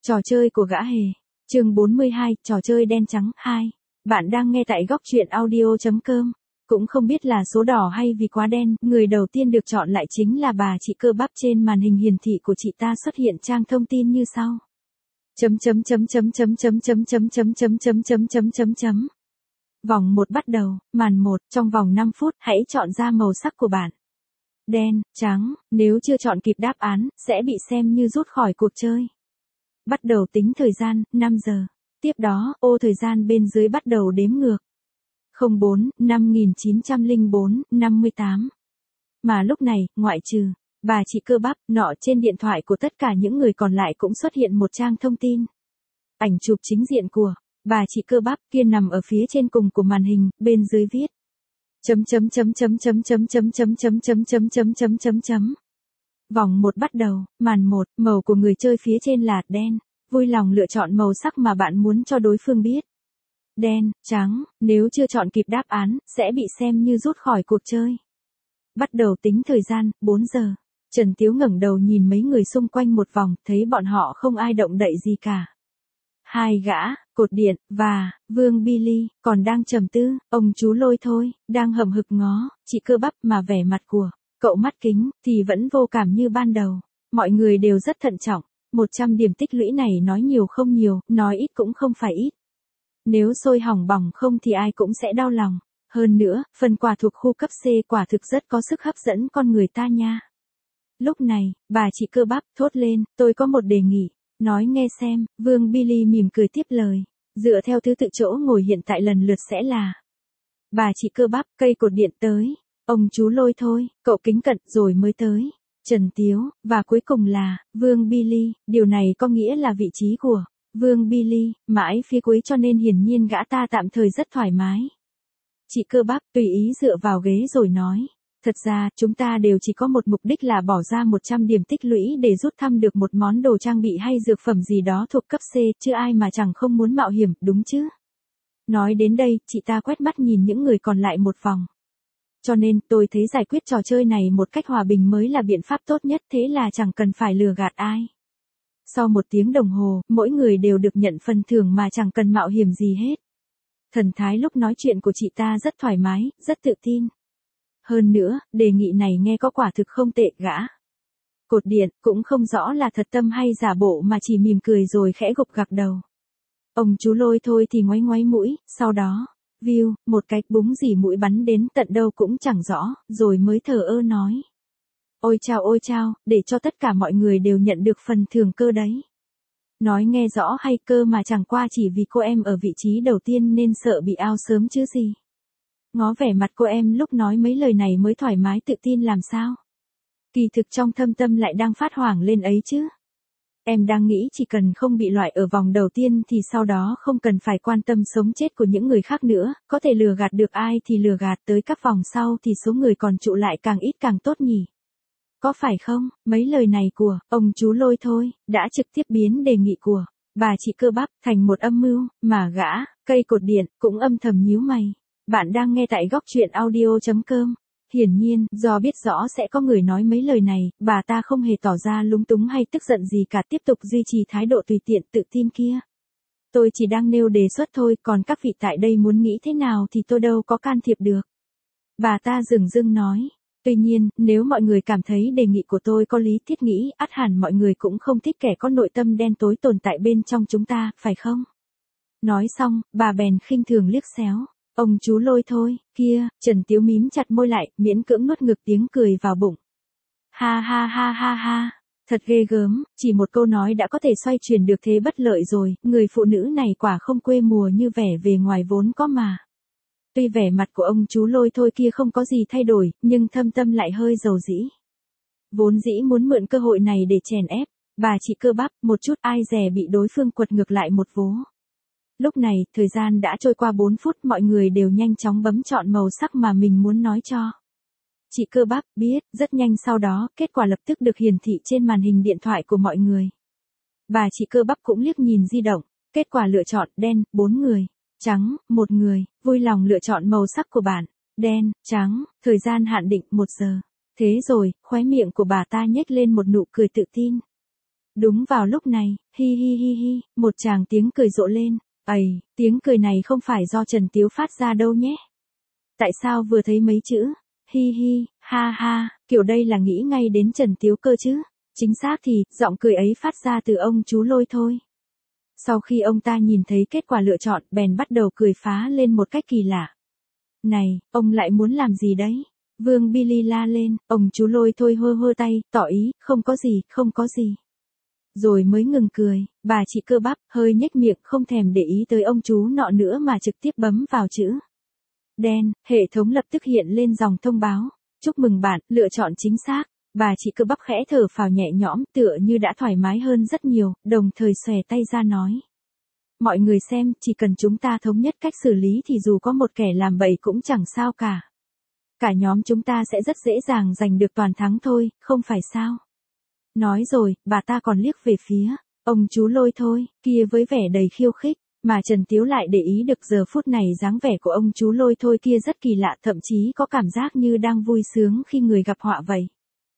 Trò chơi của gã hề. Chương 42, trò chơi đen trắng 2. Bạn đang nghe tại góc truyện audio.com. Cũng không biết là số đỏ hay vì quá đen, người đầu tiên được chọn lại chính là bà chị Cơ Bắp. Trên màn hình hiển thị của chị ta xuất hiện trang thông tin như sau. Vòng 1 bắt đầu, màn 1, trong vòng 5 phút, hãy chọn ra màu sắc của bạn. Đen, trắng, nếu chưa chọn kịp đáp án, sẽ bị xem như rút khỏi cuộc chơi. Bắt đầu tính thời gian, 5 giờ. Tiếp đó, ô thời gian bên dưới bắt đầu đếm ngược. 04, 5904, 58. Mà lúc này, ngoại trừ bà chị Cơ Bắp, nọ trên điện thoại của tất cả những người còn lại cũng xuất hiện một trang thông tin. Ảnh chụp chính diện của bà chị Cơ Bắp kia nằm ở phía trên cùng của màn hình, bên dưới viết Vòng 1 bắt đầu, màn 1, màu của người chơi phía trên là đen. Vui lòng lựa chọn màu sắc mà bạn muốn cho đối phương biết. Đen, trắng, nếu chưa chọn kịp đáp án, sẽ bị xem như rút khỏi cuộc chơi. Bắt đầu tính thời gian, 4 giờ. Trần Tiếu ngẩng đầu nhìn mấy người xung quanh một vòng, thấy bọn họ không ai động đậy gì cả. Hai gã, Cột Điện, và Vương Billy, còn đang trầm tư, ông chú Lôi thôi, đang hậm hực ngó, chị Cơ Bắp mà vẻ mặt của cậu mắt kính, thì vẫn vô cảm như ban đầu. Mọi người đều rất thận trọng, 100 điểm tích lũy này nói nhiều không nhiều, nói ít cũng không phải ít. Nếu sôi hỏng bỏng không thì ai cũng sẽ đau lòng. Hơn nữa, phần quà thuộc khu cấp C quả thực rất có sức hấp dẫn con người ta nha. Lúc này, bà chị Cơ Bắp thốt lên, tôi có một đề nghị. Nói nghe xem, Vương Billy mỉm cười tiếp lời. Dựa theo thứ tự chỗ ngồi hiện tại lần lượt sẽ là bà chị Cơ Bắp, cây cột điện tới. Ông chú Lôi thôi, cậu kính cận rồi mới tới. Trần Tiếu, và cuối cùng là Vương Billy. Điều này có nghĩa là vị trí của Vương Billy mãi phía cuối, cho nên hiển nhiên gã ta tạm thời rất thoải mái. Chị Cơ Bắp tùy ý dựa vào ghế rồi nói. Thật ra, chúng ta đều chỉ có một mục đích là bỏ ra 100 điểm tích lũy để rút thăm được một món đồ trang bị hay dược phẩm gì đó thuộc cấp C, chứ ai mà chẳng không muốn mạo hiểm, đúng chứ? Nói đến đây, chị ta quét mắt nhìn những người còn lại một vòng. Cho nên, tôi thấy giải quyết trò chơi này một cách hòa bình mới là biện pháp tốt nhất, thế là chẳng cần phải lừa gạt ai. Sau 1 tiếng đồng hồ, mỗi người đều được nhận phần thưởng mà chẳng cần mạo hiểm gì hết. Thần thái lúc nói chuyện của chị ta rất thoải mái, rất tự tin. Hơn nữa, đề nghị này nghe có quả thực không tệ. Gã Cột Điện cũng không rõ là thật tâm hay giả bộ mà chỉ mỉm cười rồi khẽ gục gặc đầu. Ông chú Lôi thôi thì ngoáy ngoáy mũi, sau đó, view, một cái búng dỉ mũi bắn đến tận đâu cũng chẳng rõ, rồi mới thờ ơ nói. Ôi chao, để cho tất cả mọi người đều nhận được phần thưởng cơ đấy. Nói nghe rõ hay cơ mà chẳng qua chỉ vì cô em ở vị trí đầu tiên nên sợ bị out sớm chứ gì. Ngó vẻ mặt cô em lúc nói mấy lời này mới thoải mái tự tin làm sao. Kỳ thực trong thâm tâm lại đang phát hoảng lên ấy chứ. Em đang nghĩ chỉ cần không bị loại ở vòng đầu tiên thì sau đó không cần phải quan tâm sống chết của những người khác nữa, có thể lừa gạt được ai thì lừa gạt, tới các vòng sau thì số người còn trụ lại càng ít càng tốt nhỉ. Có phải không? Mấy lời này của ông chú Lôi thôi đã trực tiếp biến đề nghị của bà chị Cơ Bắp thành một âm mưu, mà gã cây Cột Điện cũng âm thầm nhíu mày. Bạn đang nghe tại góc truyện audio.com. Hiển nhiên, do biết rõ sẽ có người nói mấy lời này, bà ta không hề tỏ ra lúng túng hay tức giận gì cả, tiếp tục duy trì thái độ tùy tiện tự tin kia. Tôi chỉ đang nêu đề xuất thôi, còn các vị tại đây muốn nghĩ thế nào thì tôi đâu có can thiệp được. Bà ta dửng dưng nói. Tuy nhiên, nếu mọi người cảm thấy đề nghị của tôi có lý, thiết nghĩ, ắt hẳn mọi người cũng không thích kẻ có nội tâm đen tối tồn tại bên trong chúng ta, phải không? Nói xong, bà bèn khinh thường liếc xéo. Ông chú Lôi thôi, kia, Trần Tiếu mím chặt môi lại, miễn cưỡng nuốt ngực tiếng cười vào bụng. Ha, thật ghê gớm, chỉ một câu nói đã có thể xoay chuyển được thế bất lợi rồi, người phụ nữ này quả không quê mùa như vẻ về ngoài vốn có mà. Tuy vẻ mặt của ông chú Lôi thôi kia không có gì thay đổi, nhưng thâm tâm lại hơi dầu dĩ. Vốn dĩ muốn mượn cơ hội này để chèn ép bà chị Cơ Bắp một chút, ai dè bị đối phương quật ngược lại một vố. Lúc này, thời gian đã trôi qua 4 phút, mọi người đều nhanh chóng bấm chọn màu sắc mà mình muốn nói cho. Chị Cơ Bắp biết, rất nhanh sau đó, kết quả lập tức được hiển thị trên màn hình điện thoại của mọi người. Bà chị Cơ Bắp cũng liếc nhìn di động, kết quả lựa chọn đen, 4 người, trắng, 1 người, vui lòng lựa chọn màu sắc của bạn, đen, trắng, thời gian hạn định 1 giờ. Thế rồi, khóe miệng của bà ta nhếch lên một nụ cười tự tin. Đúng vào lúc này, hi hi hi hi, một tràng tiếng cười rộ lên. Ầy, tiếng cười này không phải do Trần Tiếu phát ra đâu nhé. Tại sao vừa thấy mấy chữ, hi hi, ha ha, kiểu đây là nghĩ ngay đến Trần Tiếu cơ chứ? Chính xác thì, giọng cười ấy phát ra từ ông chú Lôi thôi. Sau khi ông ta nhìn thấy kết quả lựa chọn, bèn bắt đầu cười phá lên một cách kỳ lạ. Này, ông lại muốn làm gì đấy? Vương Billy la lên, ông chú Lôi thôi hơ hơ tay, tỏ ý, không có gì, không có gì. Rồi mới ngừng cười, bà chị Cơ Bắp, hơi nhếch miệng không thèm để ý tới ông chú nọ nữa mà trực tiếp bấm vào chữ. Đen, hệ thống lập tức hiện lên dòng thông báo. Chúc mừng bạn, lựa chọn chính xác. Bà chị Cơ Bắp khẽ thở phào nhẹ nhõm tựa như đã thoải mái hơn rất nhiều, đồng thời xòe tay ra nói. Mọi người xem, chỉ cần chúng ta thống nhất cách xử lý thì dù có một kẻ làm bậy cũng chẳng sao cả. Cả nhóm chúng ta sẽ rất dễ dàng giành được toàn thắng thôi, không phải sao? Nói rồi, bà ta còn liếc về phía ông chú Lôi thôi, kia với vẻ đầy khiêu khích, mà Trần Tiếu lại để ý được giờ phút này dáng vẻ của ông chú Lôi thôi kia rất kỳ lạ, thậm chí có cảm giác như đang vui sướng khi người gặp họa vậy.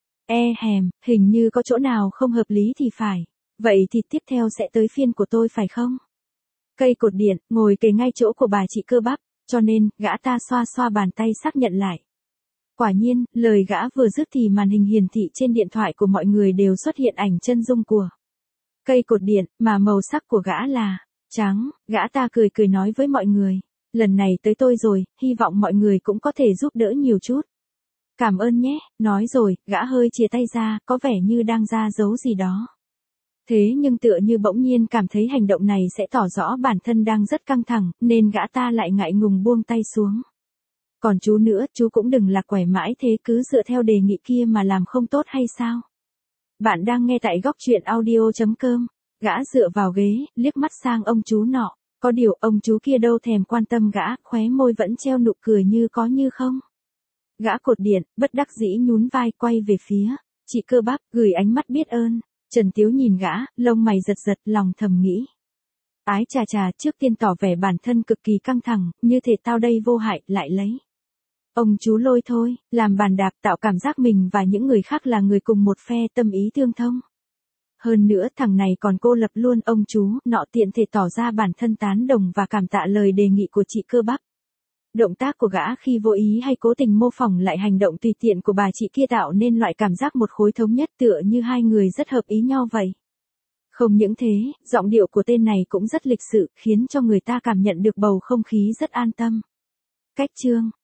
Hèm, hình như có chỗ nào không hợp lý thì phải. Vậy thì tiếp theo sẽ tới phiên của tôi phải không? Cây cột điện, ngồi kề ngay chỗ của bà chị Cơ Bắp, cho nên, gã ta xoa xoa bàn tay xác nhận lại. Quả nhiên, lời gã vừa dứt thì màn hình hiển thị trên điện thoại của mọi người đều xuất hiện ảnh chân dung của cây cột điện, mà màu sắc của gã là trắng. Gã ta cười cười nói với mọi người, lần này tới tôi rồi, hy vọng mọi người cũng có thể giúp đỡ nhiều chút. Cảm ơn nhé, nói rồi, gã hơi chìa tay ra, có vẻ như đang ra dấu gì đó. Thế nhưng tựa như bỗng nhiên cảm thấy hành động này sẽ tỏ rõ bản thân đang rất căng thẳng, nên gã ta lại ngại ngùng buông tay xuống. Còn chú nữa, chú cũng đừng lạc quẻ mãi thế, cứ dựa theo đề nghị kia mà làm không tốt hay sao? Bạn đang nghe tại góc truyện audio.com. Gã dựa vào ghế, liếc mắt sang ông chú nọ. Có điều ông chú kia đâu thèm quan tâm gã, khóe môi vẫn treo nụ cười như có như không. Gã cột điện, bất đắc dĩ nhún vai quay về phía chị Cơ Bắp, gửi ánh mắt biết ơn. Trần Tiếu nhìn gã, lông mày giật giật, lòng thầm nghĩ. Ái chà chà, trước tiên tỏ vẻ bản thân cực kỳ căng thẳng, như thể tao đây vô hại, lại lấy ông chú Lôi thôi, làm bàn đạp tạo cảm giác mình và những người khác là người cùng một phe, tâm ý tương thông. Hơn nữa thằng này còn cô lập luôn ông chú nọ, tiện thể tỏ ra bản thân tán đồng và cảm tạ lời đề nghị của chị Cơ Bắp. Động tác của gã khi vô ý hay cố tình mô phỏng lại hành động tùy tiện của bà chị kia tạo nên loại cảm giác một khối thống nhất, tựa như hai người rất hợp ý nhau vậy. Không những thế, giọng điệu của tên này cũng rất lịch sự, khiến cho người ta cảm nhận được bầu không khí rất an tâm. Cách chương